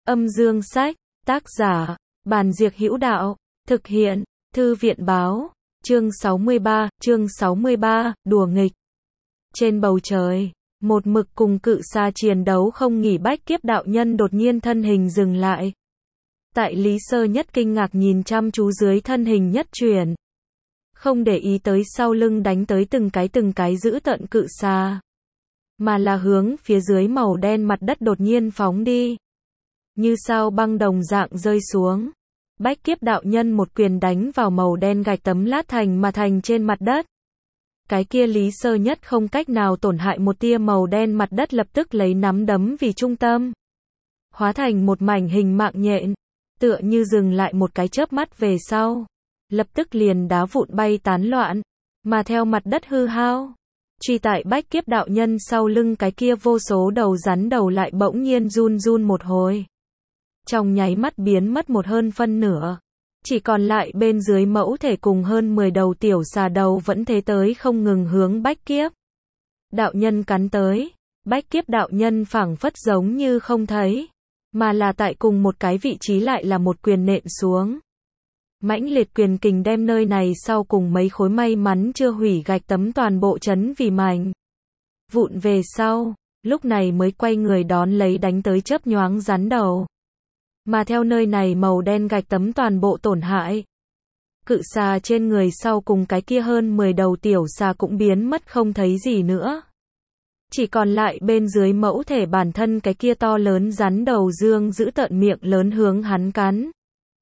Âm dương sách, tác giả, Bàn Diệc Hữu Đạo, thực hiện, Thư viện báo, chương 63, đùa nghịch. Trên bầu trời, một mực cùng cự xà chiến đấu không nghỉ Bách Kiếp đạo nhân đột nhiên thân hình dừng lại. Tại Lý Sơ Nhất kinh ngạc nhìn chăm chú dưới thân hình nhất chuyển. Không để ý tới sau lưng đánh tới từng cái giữ tận cự xà. Mà là hướng phía dưới màu đen mặt đất đột nhiên phóng đi. Như sao băng đồng dạng rơi xuống. Bách Kiếp đạo nhân một quyền đánh vào màu đen gạch tấm lát thành mà thành trên mặt đất. Cái kia Lý Sơ Nhất không cách nào tổn hại một tia màu đen mặt đất lập tức lấy nắm đấm vì trung tâm. Hóa thành một mảnh hình mạng nhện. Tựa như dừng lại một cái chớp mắt về sau. Lập tức liền đá vụn bay tán loạn. Mà theo mặt đất hư hao. Truy tại Bách Kiếp đạo nhân sau lưng cái kia vô số đầu rắn đầu lại bỗng nhiên run run một hồi. Trong nháy mắt biến mất một hơn phân nửa. Chỉ còn lại bên dưới mẫu thể cùng hơn 10 đầu tiểu xà đầu vẫn thế tới không ngừng hướng Bách Kiếp đạo nhân cắn tới. Bách Kiếp đạo nhân phảng phất giống như không thấy. Mà là tại cùng một cái vị trí lại là một quyền nện xuống. Mãnh liệt quyền kình đem nơi này sau cùng mấy khối may mắn chưa hủy gạch tấm toàn bộ chấn vì mảnh vụn về sau, lúc này mới quay người đón lấy đánh tới chớp nhoáng rắn đầu. Mà theo nơi này màu đen gạch tấm toàn bộ tổn hại. Cự xà trên người sau cùng cái kia hơn 10 đầu tiểu xà cũng biến mất không thấy gì nữa. Chỉ còn lại bên dưới mẫu thể bản thân cái kia to lớn rắn đầu dương giữ tợn miệng lớn hướng hắn cắn.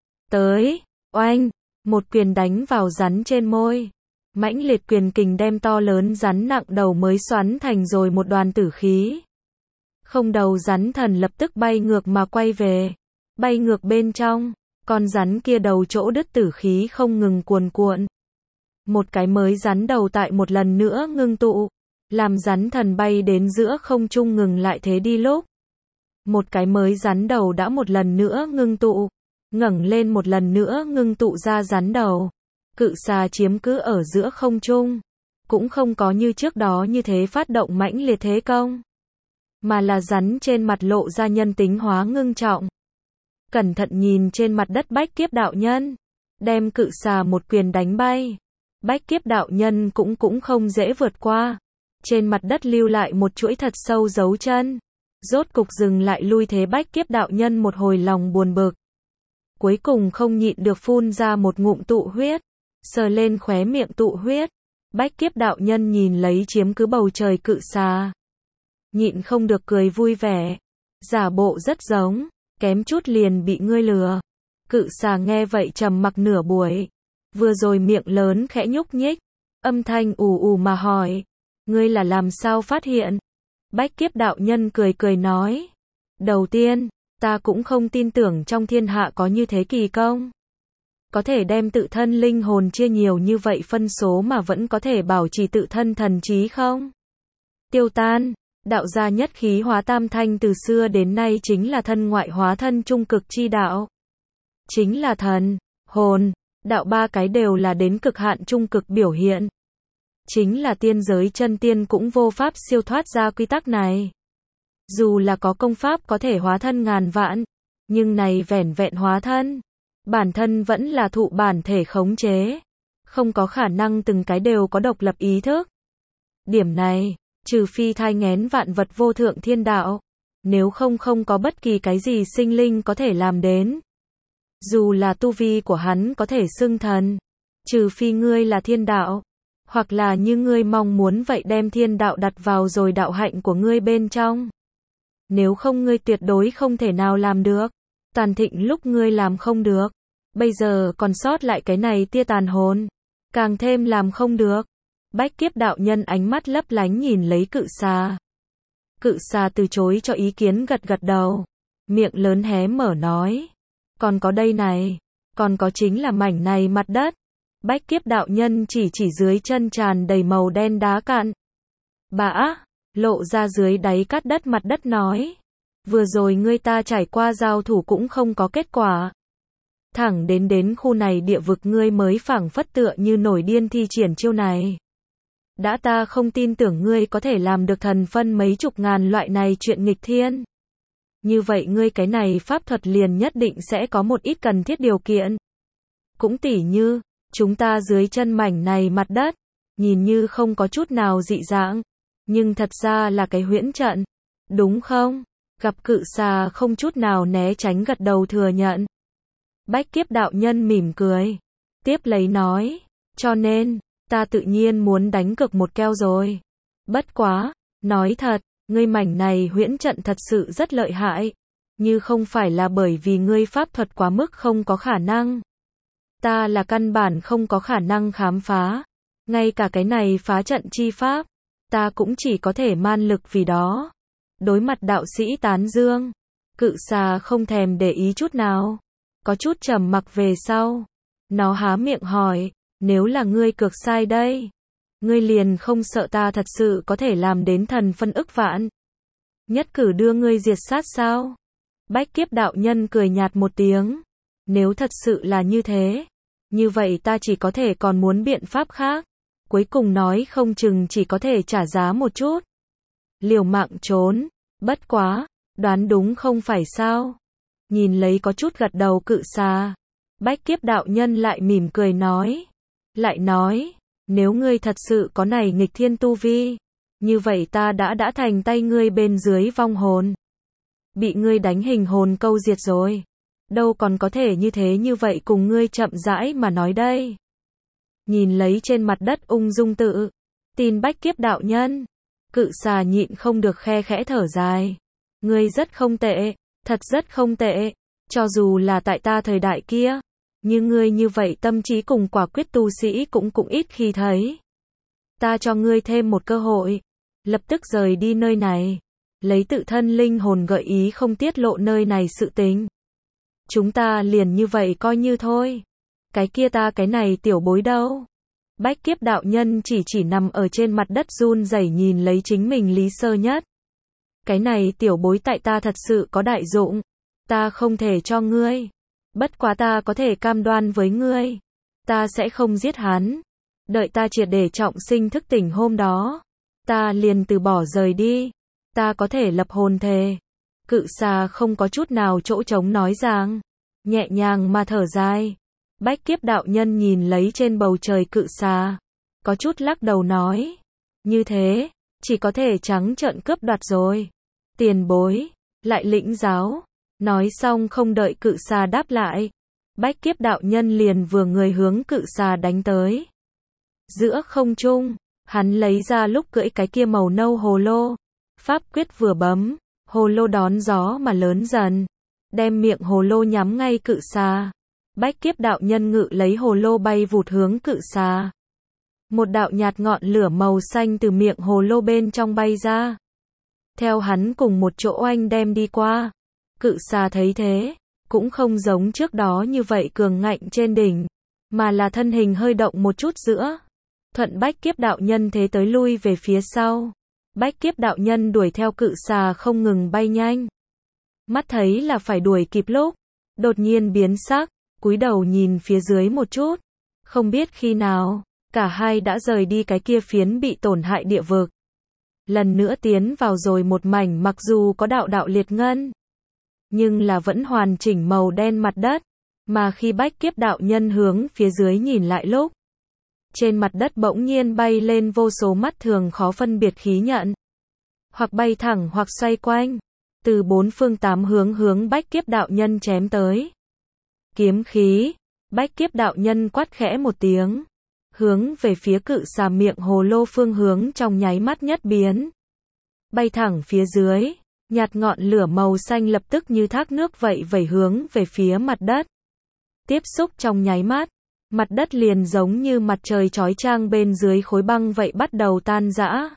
Tới, oanh, một quyền đánh vào rắn trên môi. Mãnh liệt quyền kình đem to lớn rắn nặng đầu mới xoắn thành rồi một đoàn tử khí. Không đầu rắn thần lập tức bay ngược mà quay về. Bay ngược bên trong, con rắn kia đầu chỗ đứt tử khí không ngừng cuồn cuộn. Một cái mới rắn đầu tại một lần nữa ngưng tụ. Làm rắn thần bay đến giữa không trung ngừng lại thế đi lúc. Một cái mới rắn đầu đã một lần nữa ngưng tụ. Ngẩng lên một lần nữa ngưng tụ ra rắn đầu. Cự xà chiếm cứ ở giữa không trung. Cũng không có như trước đó như thế phát động mãnh liệt thế công. Mà là rắn trên mặt lộ ra nhân tính hóa ngưng trọng. Cẩn thận nhìn trên mặt đất Bách Kiếp đạo nhân. Đem cự xà một quyền đánh bay. Bách Kiếp đạo nhân cũng không dễ vượt qua. Trên mặt đất lưu lại một chuỗi thật sâu dấu chân. Rốt cục dừng lại lui thế Bách Kiếp đạo nhân một hồi lòng buồn bực. Cuối cùng không nhịn được phun ra một ngụm tụ huyết. Sờ lên khóe miệng tụ huyết. Bách Kiếp đạo nhân nhìn lấy chiếm cứ bầu trời cự xà. Nhịn không được cười vui vẻ. Giả bộ rất giống. Kém chút liền bị ngươi lừa. Cự xà nghe vậy trầm mặc nửa buổi. Vừa rồi miệng lớn khẽ nhúc nhích. Âm thanh ù ù mà hỏi. Ngươi là làm sao phát hiện? Bách Kiếp đạo nhân cười nói. Đầu tiên, ta cũng không tin tưởng trong thiên hạ có như thế kỳ công. Có thể đem tự thân linh hồn chia nhiều như vậy phân số mà vẫn có thể bảo trì tự thân thần trí không? Tiêu tan, đạo gia nhất khí hóa tam thanh từ xưa đến nay chính là thân ngoại hóa thân trung cực chi đạo. Chính là thần, hồn, đạo ba cái đều là đến cực hạn trung cực biểu hiện. Chính là tiên giới chân tiên cũng vô pháp siêu thoát ra quy tắc này. Dù là có công pháp có thể hóa thân ngàn vạn, nhưng này vẻn vẹn hóa thân. Bản thân vẫn là thụ bản thể khống chế. Không có khả năng từng cái đều có độc lập ý thức. Điểm này, trừ phi thai nghén vạn vật vô thượng thiên đạo. Nếu không có bất kỳ cái gì sinh linh có thể làm đến. Dù là tu vi của hắn có thể xưng thần. Trừ phi ngươi là thiên đạo. Hoặc là như ngươi mong muốn vậy đem thiên đạo đặt vào rồi đạo hạnh của ngươi bên trong. Nếu không ngươi tuyệt đối không thể nào làm được. Tàn thịnh lúc ngươi làm không được. Bây giờ còn sót lại cái này tia tàn hồn. Càng thêm làm không được. Bách Kiếp đạo nhân ánh mắt lấp lánh nhìn lấy cự xà. Cự xà từ chối cho ý kiến gật đầu. Miệng lớn hé mở nói. Còn có đây này. Còn có chính là mảnh này mặt đất. Bách Kiếp đạo nhân chỉ dưới chân tràn đầy màu đen đá cạn. Bã, lộ ra dưới đáy cát đất mặt đất nói. Vừa rồi ngươi ta trải qua giao thủ cũng không có kết quả. Thẳng đến khu này địa vực ngươi mới phảng phất tựa như nổi điên thi triển chiêu này. Đã ta không tin tưởng ngươi có thể làm được thần phân mấy chục ngàn loại này chuyện nghịch thiên. Như vậy ngươi cái này pháp thuật liền nhất định sẽ có một ít cần thiết điều kiện. Cũng tỉ như, chúng ta dưới chân mảnh này mặt đất, nhìn như không có chút nào dị dạng, nhưng thật ra là cái huyễn trận, đúng không? Gặp cự xà không chút nào né tránh gật đầu thừa nhận. Bách Kiếp đạo nhân mỉm cười, tiếp lấy nói, cho nên, ta tự nhiên muốn đánh cược một keo rồi. Bất quá, nói thật, ngươi mảnh này huyễn trận thật sự rất lợi hại, như không phải là bởi vì ngươi pháp thuật quá mức không có khả năng. Ta là căn bản không có khả năng khám phá, ngay cả cái này phá trận chi pháp, ta cũng chỉ có thể man lực vì đó. Đối mặt đạo sĩ tán dương, cự xà không thèm để ý chút nào, có chút trầm mặc về sau. Nó há miệng hỏi, nếu là ngươi cược sai đây, ngươi liền không sợ ta thật sự có thể làm đến thần phân ức vạn, nhất cử đưa ngươi diệt sát sao? Bách Kiếp đạo nhân cười nhạt một tiếng, nếu thật sự là như thế, như vậy ta chỉ có thể còn muốn biện pháp khác, cuối cùng nói không chừng chỉ có thể trả giá một chút, liều mạng trốn. Bất quá, đoán đúng không phải sao? Nhìn lấy có chút gật đầu cự xà, Bách Kiếp đạo nhân lại mỉm cười nói, nếu ngươi thật sự có này nghịch thiên tu vi, như vậy ta đã thành tay ngươi bên dưới vong hồn, bị ngươi đánh hình hồn câu diệt rồi, đâu còn có thể như vậy cùng ngươi chậm rãi mà nói đây. Nhìn lấy trên mặt đất ung dung tự tin Bách Kiếp đạo nhân, cự xà nhịn không được khe khẽ thở dài. Ngươi rất không tệ, thật rất không tệ, cho dù là tại ta thời đại kia, như ngươi như vậy tâm trí cùng quả quyết tu sĩ cũng ít khi thấy. Ta cho ngươi thêm một cơ hội, lập tức rời đi nơi này, lấy tự thân linh hồn gợi ý không tiết lộ nơi này sự tình. Chúng ta liền như vậy coi như thôi. Cái kia ta cái này tiểu bối đâu? Bách Kiếp đạo nhân chỉ nằm ở trên mặt đất run rẩy nhìn lấy chính mình Lý Sơ Nhất. Cái này tiểu bối tại ta thật sự có đại dụng, ta không thể cho ngươi. Bất quá ta có thể cam đoan với ngươi, ta sẽ không giết hắn. Đợi ta triệt để trọng sinh thức tỉnh hôm đó, ta liền từ bỏ rời đi. Ta có thể lập hồn thề. Cự xà không có chút nào chỗ trống nói rằng, nhẹ nhàng mà thở dài. Bách Kiếp đạo nhân nhìn lấy trên bầu trời cự xà, có chút lắc đầu nói, như thế, chỉ có thể trắng trợn cướp đoạt rồi. Tiền bối, lại lĩnh giáo. Nói xong không đợi cự xà đáp lại, Bách Kiếp đạo nhân liền vừa người hướng cự xà đánh tới. Giữa không trung, hắn lấy ra lúc cưỡi cái kia màu nâu hồ lô, pháp quyết vừa bấm, hồ lô đón gió mà lớn dần, đem miệng hồ lô nhắm ngay cự xà. Bách Kiếp đạo nhân ngự lấy hồ lô bay vụt hướng cự xà. Một đạo nhạt ngọn lửa màu xanh từ miệng hồ lô bên trong bay ra, theo hắn cùng một chỗ anh đem đi qua. Cự xà thấy thế, cũng không giống trước đó như vậy cường ngạnh trên đỉnh, mà là thân hình hơi động một chút giữa. Thuận Bách Kiếp đạo nhân thế tới lui về phía sau. Bách Kiếp đạo nhân đuổi theo cự xà không ngừng bay nhanh. Mắt thấy là phải đuổi kịp lúc, đột nhiên biến sắc, cúi đầu nhìn phía dưới một chút. Không biết khi nào, cả hai đã rời đi cái kia phiến bị tổn hại địa vực. Lần nữa tiến vào rồi một mảnh mặc dù có đạo liệt ngân, nhưng là vẫn hoàn chỉnh màu đen mặt đất, mà khi Bách Kiếp đạo nhân hướng phía dưới nhìn lại lúc, trên mặt đất bỗng nhiên bay lên vô số mắt thường khó phân biệt khí nhận, hoặc bay thẳng hoặc xoay quanh, từ bốn phương tám hướng Bách Kiếp đạo nhân chém tới. Kiếm khí, Bách Kiếp đạo nhân quát khẽ một tiếng, hướng về phía cự xà miệng hồ lô phương hướng trong nháy mắt nhất biến, bay thẳng phía dưới. Nhạt ngọn lửa màu xanh lập tức như thác nước vậy vẩy hướng về phía mặt đất. Tiếp xúc trong nháy mắt, mặt đất liền giống như mặt trời chói chang bên dưới khối băng vậy bắt đầu tan rã.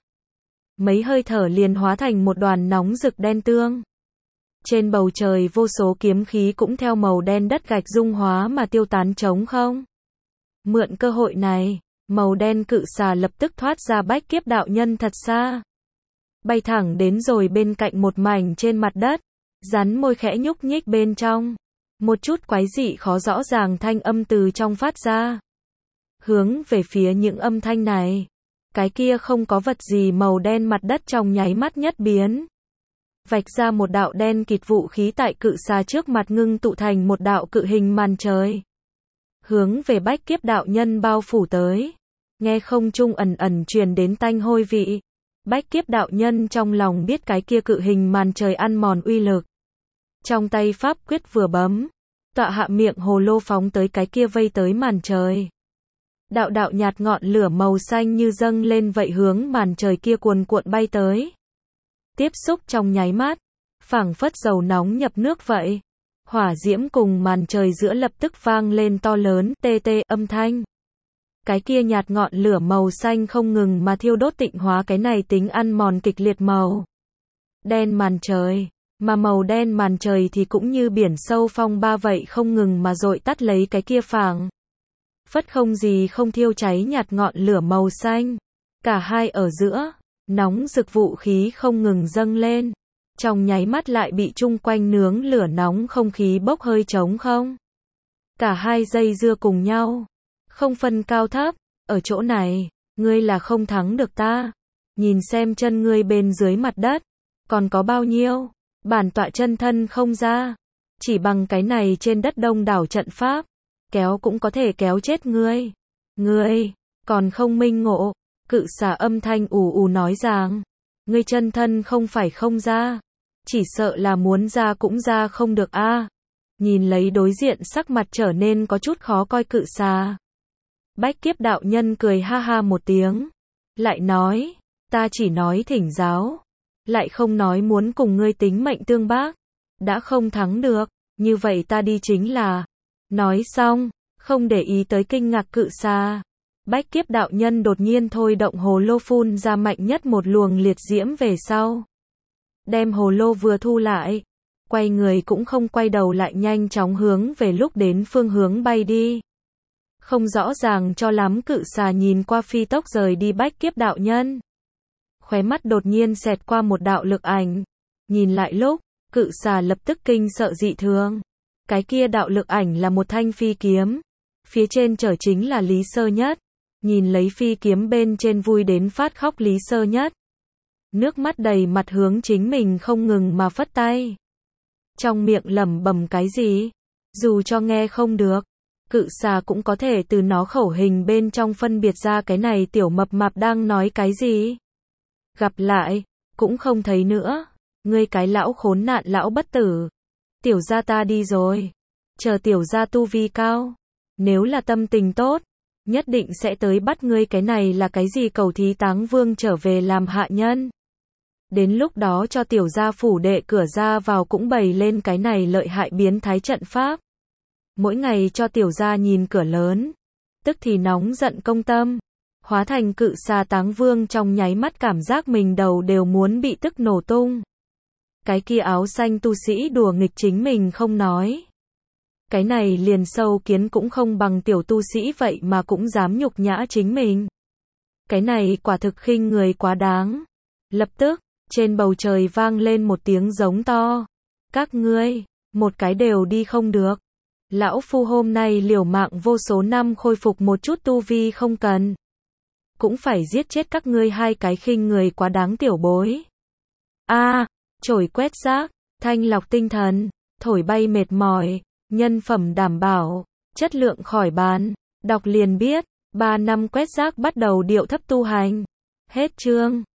Mấy hơi thở liền hóa thành một đoàn nóng rực đen tương. Trên bầu trời vô số kiếm khí cũng theo màu đen đất gạch dung hóa mà tiêu tán trống không. Mượn cơ hội này, màu đen cự xà lập tức thoát ra Bách Kiếp đạo nhân thật xa, bay thẳng đến rồi bên cạnh một mảnh trên mặt đất, rắn môi khẽ nhúc nhích bên trong, một chút quái dị khó rõ ràng thanh âm từ trong phát ra. Hướng về phía những âm thanh này, cái kia không có vật gì màu đen mặt đất trong nháy mắt nhất biến. vạch ra một đạo đen kịt vũ khí tại cự xà trước mặt ngưng tụ thành một đạo cự hình màn trời. Hướng về Bách Kiếp đạo nhân bao phủ tới. Nghe không trung ẩn ẩn truyền đến tanh hôi vị. Bách Kiếp đạo nhân trong lòng biết cái kia cự hình màn trời ăn mòn uy lực. Trong tay pháp quyết vừa bấm, tọa hạ miệng hồ lô phóng tới cái kia vây tới màn trời. Đạo đạo nhạt ngọn lửa màu xanh như dâng lên vậy hướng màn trời kia cuồn cuộn bay tới. Tiếp xúc trong nháy mắt, phảng phất dầu nóng nhập nước vậy. Hỏa diễm cùng màn trời giữa lập tức vang lên to lớn tê tê âm thanh. Cái kia nhạt ngọn lửa màu xanh không ngừng mà thiêu đốt tịnh hóa cái này tính ăn mòn kịch liệt màu đen màn trời, mà màu đen màn trời thì cũng như biển sâu phong ba vậy không ngừng mà dội tắt lấy cái kia phảng phất không gì không thiêu cháy nhạt ngọn lửa màu xanh. Cả hai ở giữa, nóng rực vũ khí không ngừng dâng lên. Trong nháy mắt lại bị chung quanh nướng lửa nóng không khí bốc hơi trống không. Cả hai dây dưa cùng nhau. Không phân cao thấp, ở chỗ này, ngươi là không thắng được ta. Nhìn xem chân ngươi bên dưới mặt đất, còn có bao nhiêu, bản tọa chân thân không ra. Chỉ bằng cái này trên đất đông đảo trận pháp, kéo cũng có thể kéo chết ngươi. Ngươi, còn không minh ngộ, cự xà âm thanh ù ù nói rằng, ngươi chân thân không phải không ra, chỉ sợ là muốn ra cũng ra không được a. Nhìn lấy đối diện sắc mặt trở nên có chút khó coi cự xà. Bách Kiếp đạo nhân cười ha ha một tiếng, lại nói, ta chỉ nói thỉnh giáo, lại không nói muốn cùng ngươi tính mệnh tương bác, đã không thắng được, như vậy ta đi chính là. Nói xong, không để ý tới kinh ngạc cự xà. Bách Kiếp đạo nhân đột nhiên thôi động hồ lô phun ra mạnh nhất một luồng liệt diễm về sau. Đem hồ lô vừa thu lại, quay người cũng không quay đầu lại nhanh chóng hướng về lúc đến phương hướng bay đi. Không rõ ràng cho lắm cự xà nhìn qua phi tốc rời đi Bách Kiếp đạo nhân. Khóe mắt đột nhiên xẹt qua một đạo lực ảnh. Nhìn lại lúc, cự xà lập tức kinh sợ dị thường. Cái kia đạo lực ảnh là một thanh phi kiếm. Phía trên chở chính là Lý Sơ Nhất. Nhìn lấy phi kiếm bên trên vui đến phát khóc Lý Sơ Nhất. Nước mắt đầy mặt hướng chính mình không ngừng mà phất tay. Trong miệng lẩm bẩm cái gì? Dù cho nghe không được, cự xà cũng có thể từ nó khẩu hình bên trong phân biệt ra cái này tiểu mập mạp đang nói cái gì. Gặp lại, cũng không thấy nữa. Ngươi cái lão khốn nạn lão bất tử. Tiểu gia ta đi rồi. Chờ tiểu gia tu vi cao. Nếu là tâm tình tốt, nhất định sẽ tới bắt ngươi cái này là cái gì cầu thí táng vương trở về làm hạ nhân. Đến lúc đó cho tiểu gia phủ đệ cửa ra vào cũng bày lên cái này lợi hại biến thái trận pháp. Mỗi ngày cho tiểu gia nhìn cửa lớn, tức thì nóng giận công tâm, hóa thành cự xà táng vương trong nháy mắt cảm giác mình đầu đều muốn bị tức nổ tung. Cái kia áo xanh tu sĩ đùa nghịch chính mình không nói. Cái này liền sâu kiến cũng không bằng tiểu tu sĩ vậy mà cũng dám nhục nhã chính mình. Cái này quả thực khinh người quá đáng. Lập tức, trên bầu trời vang lên một tiếng giống to. Các ngươi, một cái đều đi không được. Lão phu hôm nay liều mạng vô số năm khôi phục một chút tu vi không cần. Cũng phải giết chết các ngươi hai cái khinh người quá đáng tiểu bối. Chổi quét rác, thanh lọc tinh thần, thổi bay mệt mỏi, nhân phẩm đảm bảo, chất lượng khỏi bàn. Đọc liền biết, 3 năm quét rác bắt đầu điệu thấp tu hành. Hết chương.